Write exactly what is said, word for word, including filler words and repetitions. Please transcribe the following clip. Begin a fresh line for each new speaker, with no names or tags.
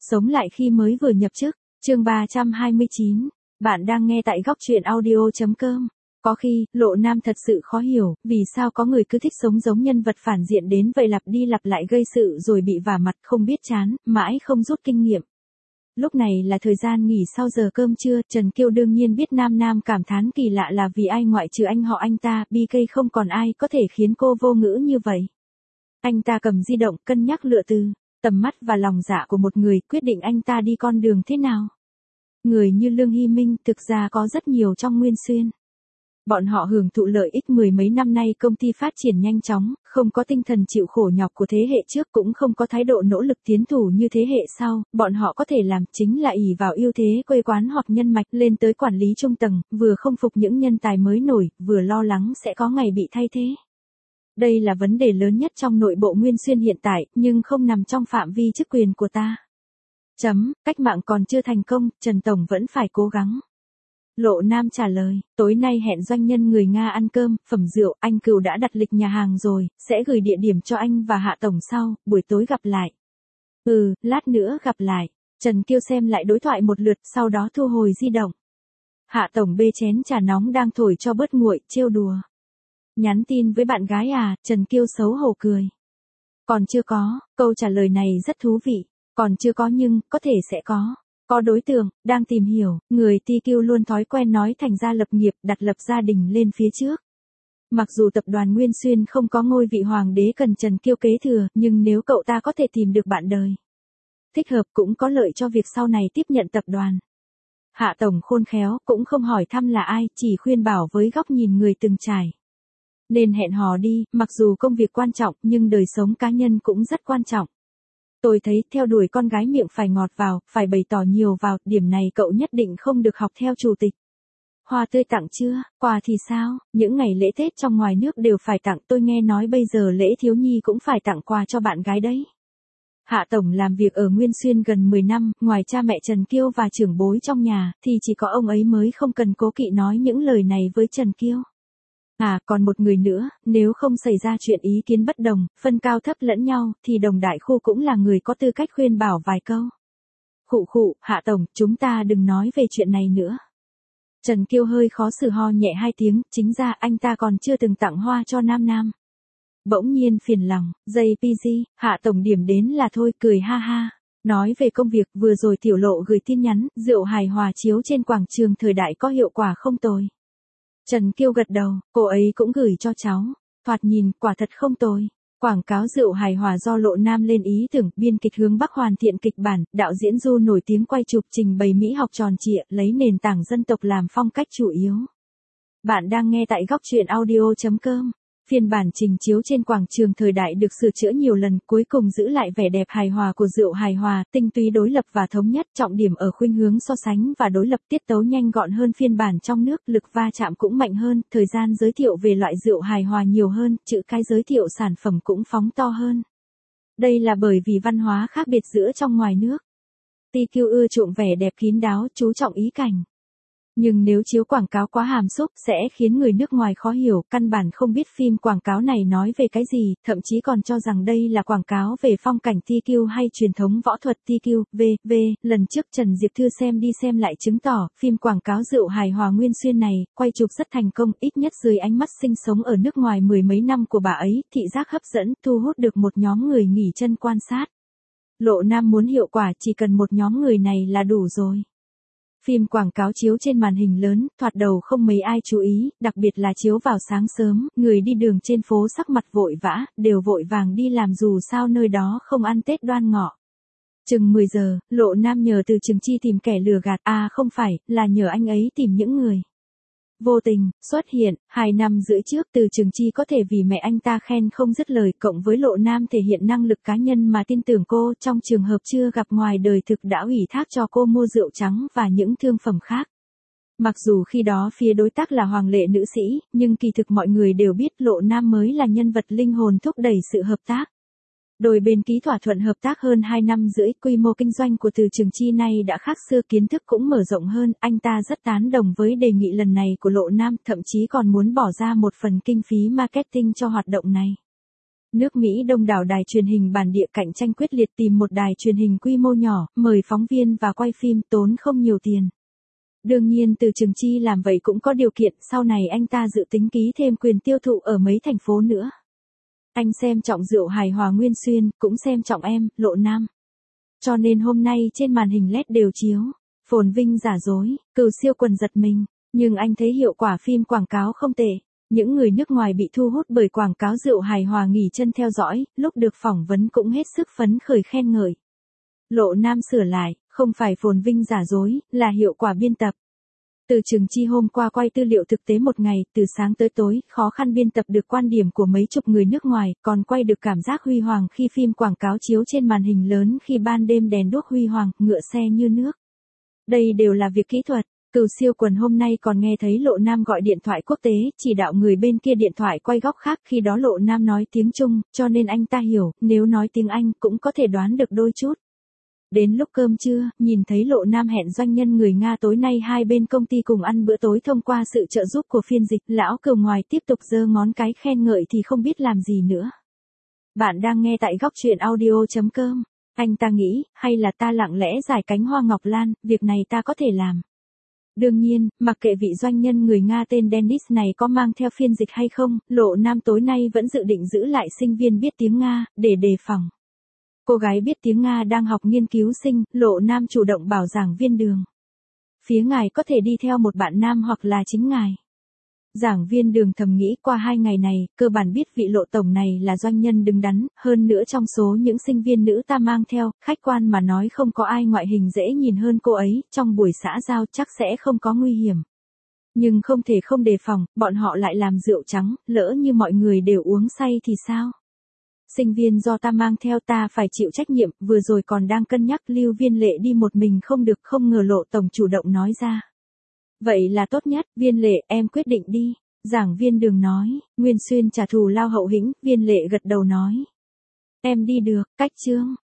Sống lại khi mới vừa nhập chức, chương ba trăm hai mươi chín. Bạn đang nghe tại góc truyện audio chấm com. Có khi, Lộ Nam thật sự khó hiểu, vì sao có người cứ thích sống giống nhân vật phản diện đến vậy, lặp đi lặp lại gây sự rồi bị vả mặt không biết chán, mãi không rút kinh nghiệm. Lúc này là thời gian nghỉ sau giờ cơm trưa, Trần Kiêu đương nhiên biết Nam Nam cảm thán kỳ lạ là vì ai ngoại trừ anh họ anh ta, bê ca không còn ai có thể khiến cô vô ngữ như vậy. Anh ta cầm di động, cân nhắc lựa từ, tầm mắt và lòng dạ của một người quyết định anh ta đi con đường thế nào. Người như Lương Hy Minh thực ra có rất nhiều trong Nguyên Xuyên. Bọn họ hưởng thụ lợi ích mười mấy năm nay, công ty phát triển nhanh chóng, không có tinh thần chịu khổ nhọc của thế hệ trước, cũng không có thái độ nỗ lực tiến thủ như thế hệ sau. Bọn họ có thể làm chính là ỷ vào ưu thế quê quán hoặc nhân mạch lên tới quản lý trung tầng, vừa không phục những nhân tài mới nổi, vừa lo lắng sẽ có ngày bị thay thế. Đây là vấn đề lớn nhất trong nội bộ Nguyên Xuyên hiện tại, nhưng không nằm trong phạm vi chức quyền của ta. Chấm, cách mạng còn chưa thành công, Trần Tổng vẫn phải cố gắng. Lộ Nam trả lời, tối nay hẹn doanh nhân người Nga ăn cơm, phẩm rượu, anh Cừu đã đặt lịch nhà hàng rồi, sẽ gửi địa điểm cho anh và Hạ Tổng sau, buổi tối gặp lại. Ừ, lát nữa gặp lại. Trần Kiêu xem lại đối thoại một lượt, sau đó thu hồi di động. Hạ Tổng bê chén trà nóng đang thổi cho bớt nguội, trêu đùa. Nhắn tin với bạn gái à, Trần Kiêu xấu hổ cười. Còn chưa có, câu trả lời này rất thú vị. Còn chưa có nhưng, có thể sẽ có. Có đối tượng, đang tìm hiểu, người tê quy luôn thói quen nói thành ra lập nghiệp, đặt lập gia đình lên phía trước. Mặc dù tập đoàn Nguyên Xuyên không có ngôi vị hoàng đế cần Trần Kiêu kế thừa, nhưng nếu cậu ta có thể tìm được bạn đời thích hợp cũng có lợi cho việc sau này tiếp nhận tập đoàn. Hạ Tổng khôn khéo, cũng không hỏi thăm là ai, chỉ khuyên bảo với góc nhìn người từng trải. Nên hẹn hò đi, mặc dù công việc quan trọng, nhưng đời sống cá nhân cũng rất quan trọng. Tôi thấy theo đuổi con gái miệng phải ngọt vào, phải bày tỏ nhiều vào, điểm này cậu nhất định không được học theo chủ tịch. Hoa tươi tặng chưa, quà thì sao, những ngày lễ Tết trong ngoài nước đều phải tặng, tôi nghe nói bây giờ lễ thiếu nhi cũng phải tặng quà cho bạn gái đấy. Hạ Tổng làm việc ở Nguyên Xuyên gần mười năm, ngoài cha mẹ Trần Kiêu và trưởng bối trong nhà, thì chỉ có ông ấy mới không cần cố kỵ nói những lời này với Trần Kiêu. À, còn một người nữa, nếu không xảy ra chuyện ý kiến bất đồng, phân cao thấp lẫn nhau, thì Đồng Đại Khu cũng là người có tư cách khuyên bảo vài câu. Khụ khụ, Hạ Tổng, chúng ta đừng nói về chuyện này nữa. Trần Kiêu hơi khó xử ho nhẹ hai tiếng, chính ra anh ta còn chưa từng tặng hoa cho Nam Nam. Bỗng nhiên phiền lòng, giây pê giê, Hạ Tổng điểm đến là thôi, cười ha ha. Nói về công việc, vừa rồi Tiểu Lộ gửi tin nhắn, rượu hài hòa chiếu trên quảng trường Thời Đại có hiệu quả không tồi. Trần Kiêu gật đầu, cô ấy cũng gửi cho cháu. Thoạt nhìn, quả thật không tồi. Quảng cáo rượu hài hòa do Lộ Nam lên ý tưởng, biên kịch Hướng Bắc hoàn thiện kịch bản, đạo diễn Du nổi tiếng quay chụp, trình bày mỹ học tròn trịa, lấy nền tảng dân tộc làm phong cách chủ yếu. Bạn đang nghe tại góc truyện audio chấm com. Phiên bản trình chiếu trên quảng trường Thời Đại được sửa chữa nhiều lần, cuối cùng giữ lại vẻ đẹp hài hòa của rượu hài hòa, tinh túy đối lập và thống nhất, trọng điểm ở khuynh hướng so sánh và đối lập, tiết tấu nhanh gọn hơn phiên bản trong nước, lực va chạm cũng mạnh hơn, thời gian giới thiệu về loại rượu hài hòa nhiều hơn, chữ cái giới thiệu sản phẩm cũng phóng to hơn. Đây là bởi vì văn hóa khác biệt giữa trong ngoài nước. tê quy ưa chuộng vẻ đẹp kín đáo, chú trọng ý cảnh. Nhưng nếu chiếu quảng cáo quá hàm xúc sẽ khiến người nước ngoài khó hiểu, căn bản không biết phim quảng cáo này nói về cái gì, thậm chí còn cho rằng đây là quảng cáo về phong cảnh tê quy hay truyền thống võ thuật tê quy, vân vân. Lần trước Trần Diệp Thư xem đi xem lại chứng tỏ, phim quảng cáo rượu hài hòa Nguyên Xuyên này, quay chụp rất thành công, ít nhất dưới ánh mắt sinh sống ở nước ngoài mười mấy năm của bà ấy, thị giác hấp dẫn, thu hút được một nhóm người nghỉ chân quan sát. Lộ Nam muốn hiệu quả chỉ cần một nhóm người này là đủ rồi. Phim quảng cáo chiếu trên màn hình lớn, thoạt đầu không mấy ai chú ý, đặc biệt là chiếu vào sáng sớm, người đi đường trên phố sắc mặt vội vã, đều vội vàng đi làm dù sao nơi đó không ăn Tết Đoan Ngọ. Chừng mười giờ, Lộ Nam nhờ Từ Trường Chi tìm kẻ lừa gạt, à không phải, là nhờ anh ấy tìm những người vô tình xuất hiện. Hai năm rưỡi trước, Từ Trường Chi có thể vì mẹ anh ta khen không dứt lời, cộng với Lộ Nam thể hiện năng lực cá nhân mà tin tưởng cô, trong trường hợp chưa gặp ngoài đời thực đã ủy thác cho cô mua rượu trắng và những thương phẩm khác. Mặc dù khi đó phía đối tác là Hoàng Lệ nữ sĩ, nhưng kỳ thực mọi người đều biết Lộ Nam mới là nhân vật linh hồn thúc đẩy sự hợp tác. Đôi bên ký thỏa thuận hợp tác hơn hai năm rưỡi, quy mô kinh doanh của Từ Trường Chi nay đã khác xưa, kiến thức cũng mở rộng hơn, anh ta rất tán đồng với đề nghị lần này của Lộ Nam, thậm chí còn muốn bỏ ra một phần kinh phí marketing cho hoạt động này. Nước Mỹ đông đảo đài truyền hình bản địa cạnh tranh quyết liệt tìm một đài truyền hình quy mô nhỏ, mời phóng viên và quay phim tốn không nhiều tiền. Đương nhiên Từ Trường Chi làm vậy cũng có điều kiện, sau này anh ta dự tính ký thêm quyền tiêu thụ ở mấy thành phố nữa. Anh xem trọng Rượu Hài Hòa Nguyên Xuyên, cũng xem trọng em, Lộ Nam. Cho nên hôm nay trên màn hình led đều chiếu, phồn vinh giả dối, Cừu Siêu Quần giật mình, nhưng anh thấy hiệu quả phim quảng cáo không tệ. Những người nước ngoài bị thu hút bởi quảng cáo Rượu Hài Hòa nghỉ chân theo dõi, lúc được phỏng vấn cũng hết sức phấn khởi khen ngợi. Lộ Nam sửa lại, không phải phồn vinh giả dối, là hiệu quả biên tập. Từ Trường Chi hôm qua quay tư liệu thực tế một ngày, từ sáng tới tối, khó khăn biên tập được quan điểm của mấy chục người nước ngoài, còn quay được cảm giác huy hoàng khi phim quảng cáo chiếu trên màn hình lớn, khi ban đêm đèn đuốc huy hoàng, ngựa xe như nước. Đây đều là việc kỹ thuật. Cừu Siêu Quần hôm nay còn nghe thấy Lộ Nam gọi điện thoại quốc tế, chỉ đạo người bên kia điện thoại quay góc khác, khi đó Lộ Nam nói tiếng Trung, cho nên anh ta hiểu, nếu nói tiếng Anh cũng có thể đoán được đôi chút. Đến lúc cơm trưa, nhìn thấy Lộ Nam hẹn doanh nhân người Nga tối nay hai bên công ty cùng ăn bữa tối thông qua sự trợ giúp của phiên dịch, lão Cừu ngoài tiếp tục giơ ngón cái khen ngợi thì không biết làm gì nữa. Bạn đang nghe tại góc truyện audio chấm com. Anh ta nghĩ, hay là ta lặng lẽ giải cánh hoa ngọc lan, việc này ta có thể làm. Đương nhiên, mặc kệ vị doanh nhân người Nga tên Dennis này có mang theo phiên dịch hay không, Lộ Nam tối nay vẫn dự định giữ lại sinh viên biết tiếng Nga, để đề phòng. Cô gái biết tiếng Nga đang học nghiên cứu sinh, Lộ Nam chủ động bảo giảng viên Đường. Phía ngài có thể đi theo một bạn nam hoặc là chính ngài. Giảng viên Đường thầm nghĩ qua hai ngày này, cơ bản biết vị Lộ tổng này là doanh nhân đứng đắn, hơn nữa trong số những sinh viên nữ ta mang theo, khách quan mà nói không có ai ngoại hình dễ nhìn hơn cô ấy, trong buổi xã giao chắc sẽ không có nguy hiểm. Nhưng không thể không đề phòng, bọn họ lại làm rượu trắng, lỡ như mọi người đều uống say thì sao? Sinh viên do ta mang theo ta phải chịu trách nhiệm, vừa rồi còn đang cân nhắc Lưu Viên Lệ đi một mình không được, không ngờ Lộ tổng chủ động nói ra. Vậy là tốt nhất, Viên Lệ, em quyết định đi. Giảng viên Đường nói, Nguyên Xuyên trả thù lao hậu hĩnh, Viên Lệ gật đầu nói. Em đi được, cách chương.